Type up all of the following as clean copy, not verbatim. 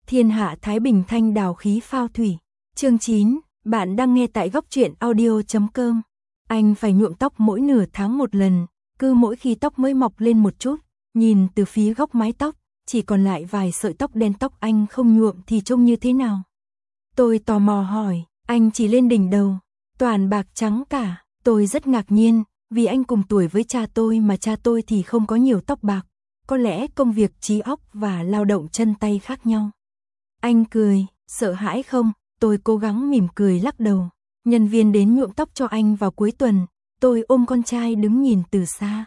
Thiên hạ thái bình thanh đào khí phao thủy. Chương 9, bạn đang nghe tại góc truyện audio.com. Anh phải nhuộm tóc mỗi nửa tháng một lần, cứ mỗi khi tóc mới mọc lên một chút, nhìn từ phía góc mái tóc, chỉ còn lại vài sợi tóc đen, tóc anh không nhuộm thì trông như thế nào? Tôi tò mò hỏi, anh chỉ lên đỉnh đầu, toàn bạc trắng cả. Tôi rất ngạc nhiên, vì anh cùng tuổi với cha tôi mà cha tôi thì không có nhiều tóc bạc, có lẽ công việc trí óc và lao động chân tay khác nhau. Anh cười, sợ hãi không? Tôi cố gắng mỉm cười lắc đầu. Nhân viên đến nhuộm tóc cho anh vào cuối tuần, tôi ôm con trai đứng nhìn từ xa.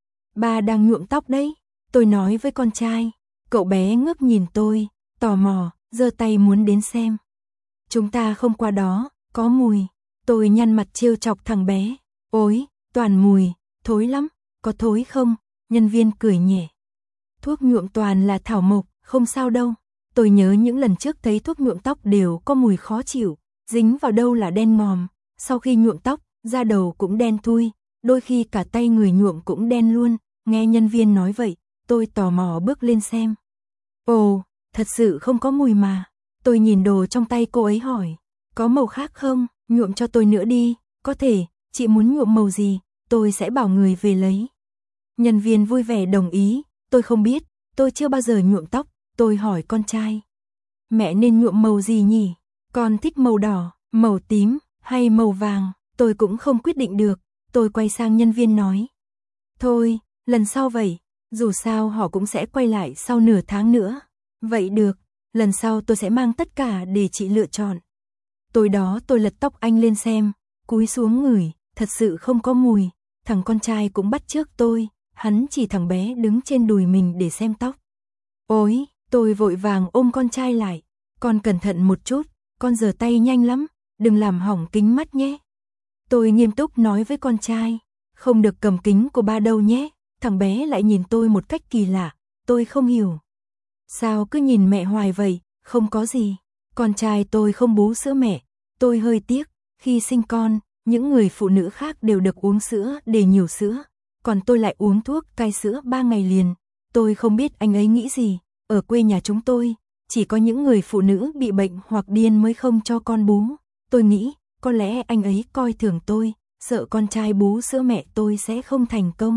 Ba đang nhuộm tóc đấy, tôi nói với con trai. Cậu bé ngước nhìn tôi, tò mò, giơ tay muốn đến xem. Chúng ta không qua đó, có mùi. Tôi nhăn mặt trêu chọc thằng bé. Ôi, toàn mùi, thối lắm, có thối không? Nhân viên cười nhẹ. Thuốc nhuộm toàn là thảo mộc, không sao đâu. Tôi nhớ những lần trước thấy thuốc nhuộm tóc đều có mùi khó chịu, dính vào đâu là đen ngòm. Sau khi nhuộm tóc, da đầu cũng đen thui, đôi khi cả tay người nhuộm cũng đen luôn. Nghe nhân viên nói vậy, tôi tò mò bước lên xem. Ồ, thật sự không có mùi mà. Tôi nhìn đồ trong tay cô ấy hỏi, có màu khác không? Nhuộm cho tôi nữa đi. Có thể, chị muốn nhuộm màu gì, tôi sẽ bảo người về lấy. Nhân viên vui vẻ đồng ý. Tôi không biết, tôi chưa bao giờ nhuộm tóc. Tôi hỏi con trai, mẹ nên nhuộm màu gì nhỉ? Con thích màu đỏ, màu tím hay màu vàng? Tôi cũng không quyết định được. Tôi quay sang nhân viên nói, thôi, lần sau vậy. Dù sao họ cũng sẽ quay lại sau nửa tháng nữa. Vậy được, lần sau tôi sẽ mang tất cả để chị lựa chọn. Tối đó tôi lật tóc anh lên xem, cúi xuống ngửi, thật sự không có mùi. Thằng con trai cũng bắt chước tôi, hắn chỉ thằng bé đứng trên đùi mình để xem tóc. Ôi, tôi vội vàng ôm con trai lại. Con cẩn thận một chút, con giở tay nhanh lắm, đừng làm hỏng kính mắt nhé. Tôi nghiêm túc nói với con trai, không được cầm kính của ba đâu nhé. Thằng bé lại nhìn tôi một cách kỳ lạ, tôi không hiểu. Sao cứ nhìn mẹ hoài vậy? Không có gì. Con trai tôi không bú sữa mẹ. Tôi hơi tiếc, khi sinh con, những người phụ nữ khác đều được uống sữa để nhiều sữa, còn tôi lại uống thuốc cai sữa 3 ngày liền. Tôi không biết anh ấy nghĩ gì. Ở quê nhà chúng tôi, chỉ có những người phụ nữ bị bệnh hoặc điên mới không cho con bú. Tôi nghĩ, có lẽ anh ấy coi thường tôi, sợ con trai bú sữa mẹ tôi sẽ không thành công.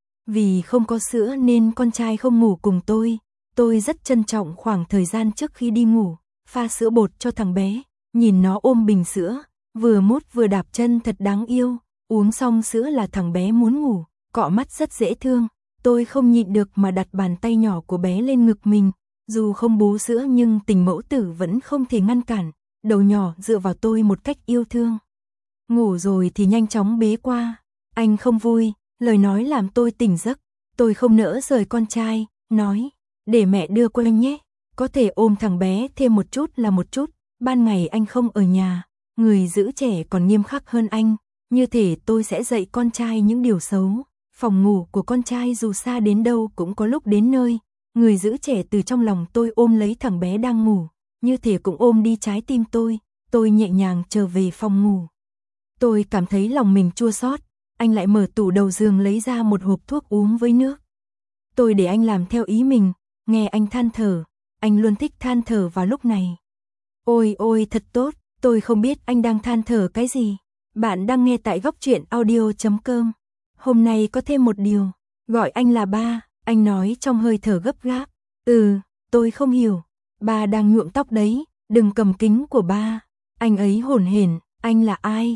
Vì không có sữa nên con trai không ngủ cùng tôi. Tôi rất trân trọng khoảng thời gian trước khi đi ngủ, pha sữa bột cho thằng bé, nhìn nó ôm bình sữa, vừa mút vừa đạp chân thật đáng yêu. Uống xong sữa là thằng bé muốn ngủ, cọ mắt rất dễ thương. Tôi không nhịn được mà đặt bàn tay nhỏ của bé lên ngực mình. Dù không bú sữa nhưng tình mẫu tử vẫn không thể ngăn cản. Đầu nhỏ dựa vào tôi một cách yêu thương. Ngủ rồi thì nhanh chóng bế qua. Anh không vui, lời nói làm tôi tỉnh giấc. Tôi không nỡ rời con trai, nói, để mẹ đưa qua anh nhé. Có thể ôm thằng bé thêm một chút là một chút. Ban ngày anh không ở nhà, người giữ trẻ còn nghiêm khắc hơn anh. Như thể tôi sẽ dạy con trai những điều xấu. Phòng ngủ của con trai dù xa đến đâu cũng có lúc đến nơi. Người giữ trẻ từ trong lòng tôi ôm lấy thằng bé đang ngủ, như thể cũng ôm đi trái tim tôi. Tôi nhẹ nhàng trở về phòng ngủ. Tôi cảm thấy lòng mình chua xót. Anh lại mở tủ đầu giường lấy ra một hộp thuốc uống với nước. Tôi để anh làm theo ý mình. Nghe anh than thở. Anh luôn thích than thở vào lúc này. Ôi ôi thật tốt. Tôi không biết anh đang than thở cái gì. Bạn đang nghe tại góc truyện audio.com. Hôm nay có thêm một điều. Gọi anh là ba. Anh nói trong hơi thở gấp gáp. Tôi không hiểu. Ba đang nhuộm tóc đấy. Đừng cầm kính của ba. Anh ấy hổn hển. Anh là ai?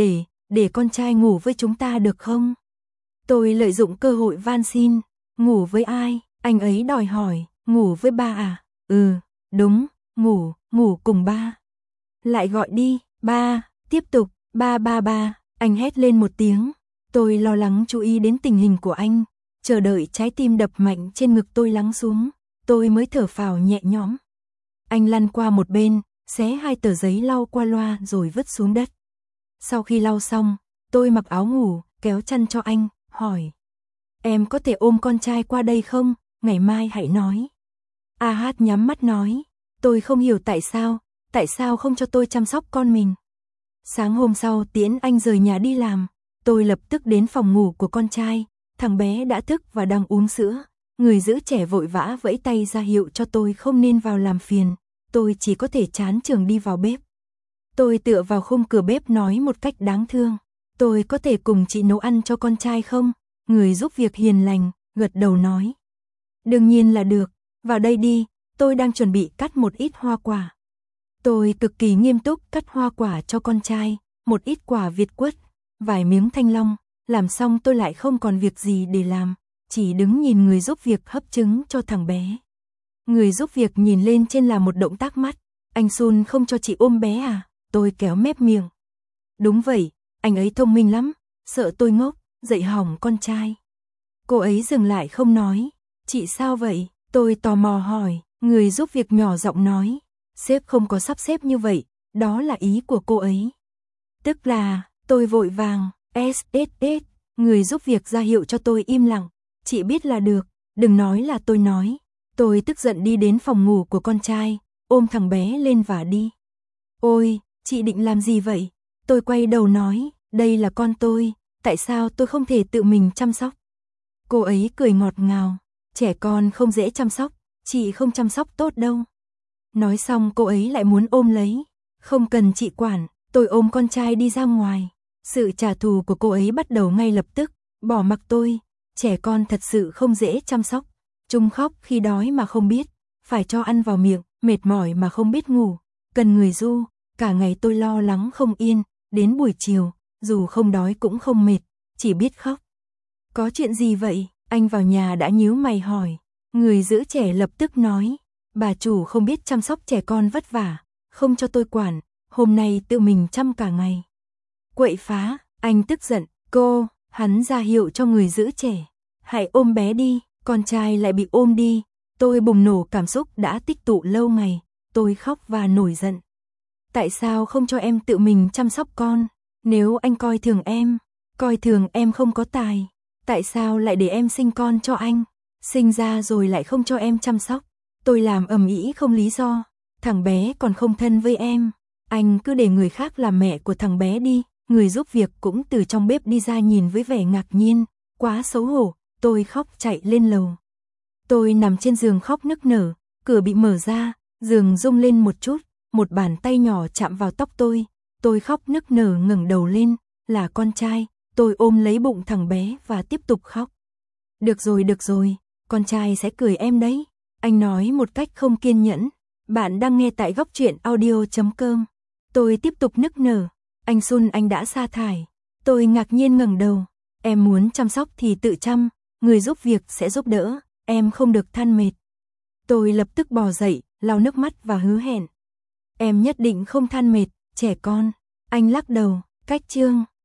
Để con trai ngủ với chúng ta được không? Tôi lợi dụng cơ hội van xin. Ngủ với ai? Anh ấy đòi hỏi. Ngủ với ba à? Đúng. Ngủ cùng ba. Lại gọi đi. Ba. Tiếp tục. Ba. Anh hét lên một tiếng. Tôi lo lắng chú ý đến tình hình của anh. Chờ đợi trái tim đập mạnh trên ngực tôi lắng xuống. Tôi mới thở phào nhẹ nhõm. Anh lăn qua một bên, xé 2 tờ giấy lau qua loa rồi vứt xuống đất. Sau khi lau xong, tôi mặc áo ngủ, kéo chăn cho anh, hỏi. Em có thể ôm con trai qua đây không? Ngày mai hãy nói. A Hát nhắm mắt nói. Tôi không hiểu tại sao không cho tôi chăm sóc con mình. Sáng hôm sau tiễn anh rời nhà đi làm. Tôi lập tức đến phòng ngủ của con trai. Thằng bé đã thức và đang uống sữa. Người giữ trẻ vội vã vẫy tay ra hiệu cho tôi không nên vào làm phiền. tôi chỉ có thể chán chường đi vào bếp. Tôi tựa vào khung cửa bếp nói một cách đáng thương, tôi có thể cùng chị nấu ăn cho con trai không? Người giúp việc hiền lành, gật đầu nói. Đương nhiên là được, vào đây đi, tôi đang chuẩn bị cắt một ít hoa quả. Tôi cực kỳ nghiêm túc cắt hoa quả cho con trai, một ít quả việt quất, vài miếng thanh long, làm xong tôi lại không còn việc gì để làm, chỉ đứng nhìn người giúp việc hấp trứng cho thằng bé. Người giúp việc nhìn lên trên là một động tác mắt, anh Sun không cho chị ôm bé à? Tôi kéo mép miệng. Đúng vậy, anh ấy thông minh lắm, sợ tôi ngốc, dạy hỏng con trai. Cô ấy dừng lại không nói. Chị sao vậy? Tôi tò mò hỏi, người giúp việc nhỏ giọng nói. Sếp không có sắp xếp như vậy, đó là ý của cô ấy. Tức là, tôi vội vàng, SSS, người giúp việc ra hiệu cho tôi im lặng. Chị biết là được, đừng nói là tôi nói. Tôi tức giận đi đến phòng ngủ của con trai, ôm thằng bé lên và đi. Ôi, chị định làm gì vậy? Tôi quay đầu nói, đây là con tôi, tại sao tôi không thể tự mình chăm sóc? Cô ấy cười ngọt ngào, trẻ con không dễ chăm sóc, chị không chăm sóc tốt đâu. Nói xong cô ấy lại muốn ôm lấy, không cần chị quản, tôi ôm con trai đi ra ngoài. Sự trả thù của cô ấy bắt đầu ngay lập tức, bỏ mặc tôi, trẻ con thật sự không dễ chăm sóc. Chúng khóc khi đói mà không biết, phải cho ăn vào miệng, mệt mỏi mà không biết ngủ, cần người ru, cả ngày tôi lo lắng không yên, đến buổi chiều, dù không đói cũng không mệt, chỉ biết khóc. Có chuyện gì vậy? Anh vào nhà đã nhíu mày hỏi. Người giữ trẻ lập tức nói, bà chủ không biết chăm sóc trẻ con vất vả, không cho tôi quản, hôm nay tự mình chăm cả ngày. Quậy phá, anh tức giận, hắn ra hiệu cho người giữ trẻ. Hãy ôm bé đi, con trai lại bị ôm đi. Tôi bùng nổ cảm xúc đã tích tụ lâu ngày, tôi khóc và nổi giận. Tại sao không cho em tự mình chăm sóc con? Nếu anh coi thường em không có tài, tại sao lại để em sinh con cho anh? Sinh ra rồi lại không cho em chăm sóc. Tôi làm ầm ĩ không lý do, thằng bé còn không thân với em. Anh cứ để người khác làm mẹ của thằng bé đi. Người giúp việc cũng từ trong bếp đi ra nhìn với vẻ ngạc nhiên, quá xấu hổ. Tôi khóc chạy lên lầu. Tôi nằm trên giường khóc nức nở, cửa bị mở ra, giường rung lên một chút, một bàn tay nhỏ chạm vào tóc tôi khóc nức nở ngẩng đầu lên, là con trai, tôi ôm lấy bụng thằng bé và tiếp tục khóc. Được rồi, con trai sẽ cười em đấy, anh nói một cách không kiên nhẫn. Bạn đang nghe tại Góc Truyện Audio.com. Tôi tiếp tục nức nở, anh Sun anh đã sa thải. Tôi ngạc nhiên ngẩng đầu, em muốn chăm sóc thì tự chăm, người giúp việc sẽ giúp đỡ, em không được than mệt. Tôi lập tức bò dậy, lau nước mắt và hứa hẹn. Em nhất định không than mệt, trẻ con. Anh lắc đầu, cách chương.